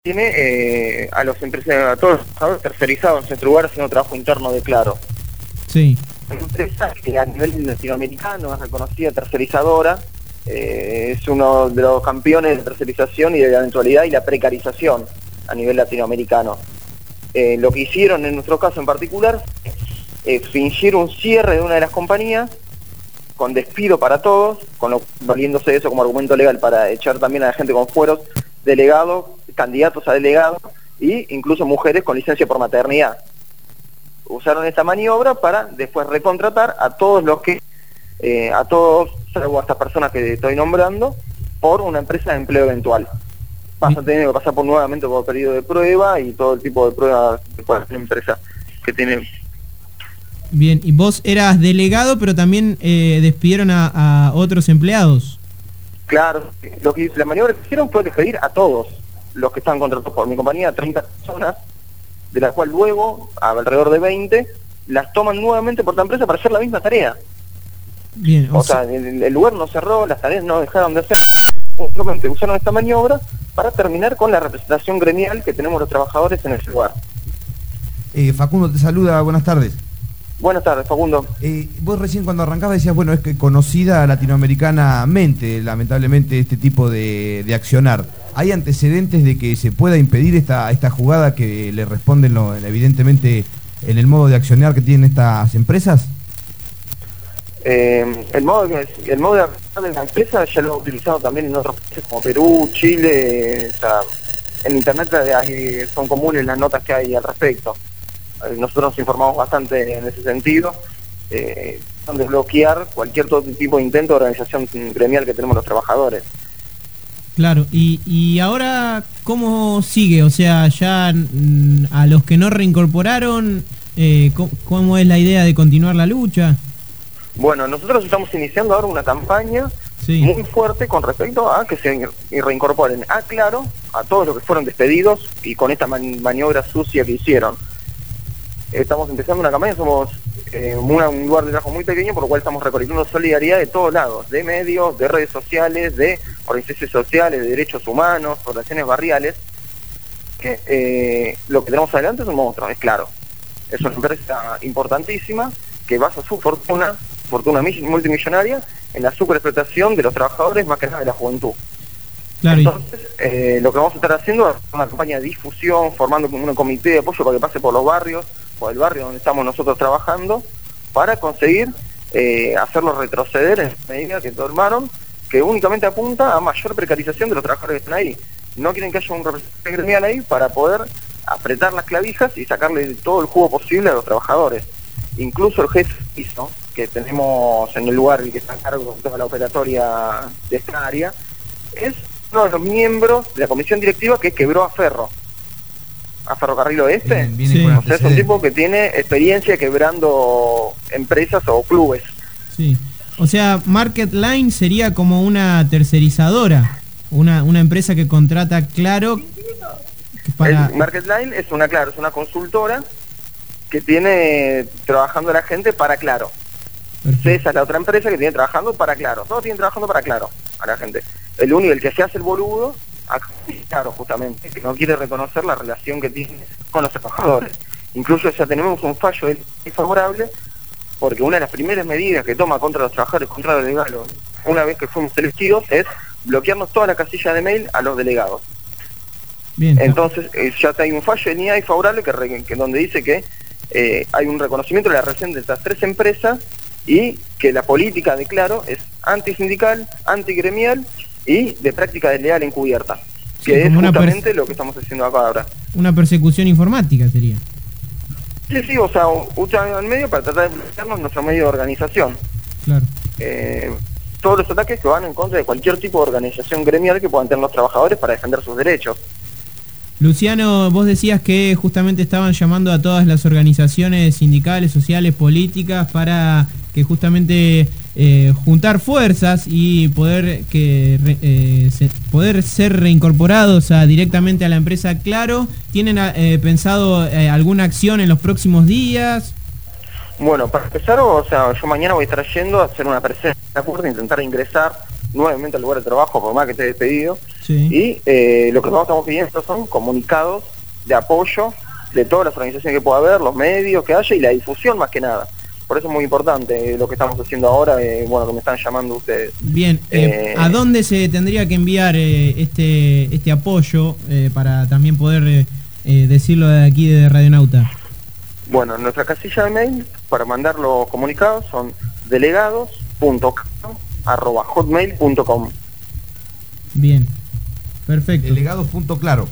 tiene a los empresarios, a todos los trabajadores tercerizados en este lugar haciendo trabajo interno de Claro. Sí. Es una empresa que a nivel latinoamericano es reconocida tercerizadora, es uno de los campeones de tercerización y de la eventualidad y la precarización a nivel latinoamericano. Lo que hicieron en nuestro caso en particular es fingir un cierre de una de las compañías con despido para todos, valiéndose de eso como argumento legal para echar también a la gente con fueros, delegados, candidatos a delegados e incluso mujeres con licencia por maternidad. Usaron esta maniobra para después recontratar a todos los que, salvo a estas personas que estoy nombrando, por una empresa de empleo eventual. Vas a tener que pasar nuevamente por periodo de prueba y todo el tipo de pruebas que puede hacer una empresa que tiene. Bien, y vos eras delegado, pero también despidieron a otros empleados. Claro, la maniobra que hicieron fue despedir a todos los que estaban contratados por mi compañía, 30 personas, de las cuales luego, alrededor de 20, las toman nuevamente por la empresa para hacer la misma tarea. Bien, o sea, el lugar no cerró, las tareas no dejaron de hacer, simplemente usaron esta maniobra para terminar con la representación gremial que tenemos los trabajadores en ese lugar. Facundo te saluda, buenas tardes. Buenas tardes, Facundo. Vos recién cuando arrancabas decías, bueno, es que conocida latinoamericanamente, lamentablemente, este tipo de accionar. ¿Hay antecedentes de que se pueda impedir esta jugada que le responden evidentemente en el modo de accionar que tienen estas empresas? El modo de accionar de la empresa ya lo he utilizado también en otros países como Perú, Chile, o sea, en internet son comunes las notas que hay al respecto. Nosotros nos informamos bastante en ese sentido, de bloquear cualquier todo tipo de intento de organización gremial que tenemos los trabajadores. Claro, y ahora, ¿cómo sigue? O sea, ya a los que no reincorporaron, ¿cómo es la idea de continuar la lucha? Bueno, nosotros estamos iniciando ahora una campaña muy fuerte con respecto a que se reincorporen a Claro, a todos los que fueron despedidos y con esta maniobra sucia que hicieron. Estamos empezando una campaña, somos un lugar de trabajo muy pequeño, por lo cual estamos recolectando solidaridad de todos lados, de medios, de redes sociales, de organizaciones sociales, de derechos humanos, organizaciones barriales, que lo que tenemos adelante es un monstruo, es Claro. Es una empresa importantísima que basa su fortuna multimillonaria, en la superexplotación de los trabajadores, más que nada de la juventud. Claro. Entonces, lo que vamos a estar haciendo es una campaña de difusión, formando un comité de apoyo para que pase por los barrios, por el barrio donde estamos nosotros trabajando, para conseguir hacerlos retroceder en la medida que tomaron, que únicamente apunta a mayor precarización de los trabajadores que están ahí. No quieren que haya un representante gremial ahí para poder apretar las clavijas y sacarle todo el jugo posible a los trabajadores. Incluso el jefe que tenemos en el lugar y que está a cargo de toda la operatoria de esta área, es uno de los miembros de la comisión directiva que quebró a Ferrocarril Oeste. O sea, es un tipo que tiene experiencia quebrando empresas o clubes. Sí. O sea, Market Line sería como una tercerizadora, una empresa que contrata Claro para... Market Line es una consultora que tiene trabajando a la gente para Claro. Esa es la otra empresa que tiene trabajando para Claro. Todos tienen trabajando para Claro a la gente. El que se hace el boludo, Claro, justamente, que no quiere reconocer la relación que tiene con los trabajadores. Incluso ya tenemos un fallo favorable, porque una de las primeras medidas que toma contra los trabajadores, contra los delegados, una vez que fuimos elegidos, es bloquearnos toda la casilla de mail a los delegados. Bien. Entonces, ya hay un fallo en IAI favorable que donde dice que hay un reconocimiento de la relación de estas tres empresas y que la política de Claro es antisindical, antigremial y de práctica desleal encubierta, que es justamente lo que estamos haciendo acá ahora. Una persecución informática sería. Sí, o sea, usan el medio para tratar de bloquearnos nuestro medio de organización. Claro. Todos los ataques que van en contra de cualquier tipo de organización gremial que puedan tener los trabajadores para defender sus derechos. Luciano, vos decías que justamente estaban llamando a todas las organizaciones sindicales, sociales, políticas para que justamente juntar fuerzas y poder ser reincorporados directamente a la empresa Claro. ¿Tienen pensado alguna acción en los próximos días? Bueno, para empezar, o sea, yo mañana voy a estar yendo a hacer una presencia de acuerdo, intentar ingresar nuevamente al lugar de trabajo, por más que esté despedido, Sí. Y lo que nosotros estamos pidiendo son comunicados de apoyo de todas las organizaciones que pueda haber, los medios que haya y la difusión más que nada. Por eso es muy importante lo que estamos haciendo ahora, bueno, que me están llamando ustedes. Bien, ¿a dónde se tendría que enviar este apoyo para también poder decirlo de aquí de Radionauta? Bueno, nuestra casilla de mail para mandar los comunicados son delegados.claro@hotmail.com. Bien, perfecto. Delegados.claro.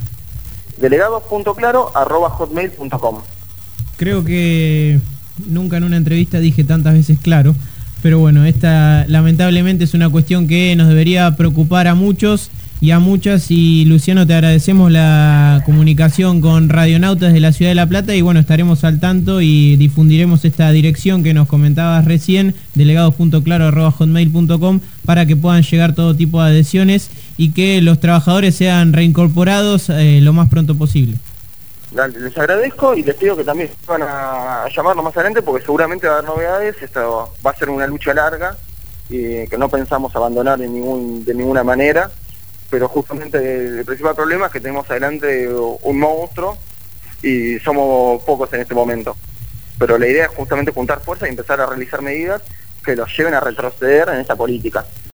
Delegados.claro@hotmail.com. Creo que nunca en una entrevista dije tantas veces claro, pero bueno, esta lamentablemente es una cuestión que nos debería preocupar a muchos y a muchas, y Luciano, te agradecemos la comunicación con Radionautas de la Ciudad de La Plata, y bueno, estaremos al tanto y difundiremos esta dirección que nos comentabas recién, delegados.claro@hotmail.com, para que puedan llegar todo tipo de adhesiones y que los trabajadores sean reincorporados lo más pronto posible. Dale, les agradezco y les pido que también van a llamarlo más adelante porque seguramente va a haber novedades. Esto va a ser una lucha larga y que no pensamos abandonar de ninguna manera, pero justamente el principal problema es que tenemos adelante un monstruo y somos pocos en este momento. Pero la idea es justamente juntar fuerzas y empezar a realizar medidas que los lleven a retroceder en esta política.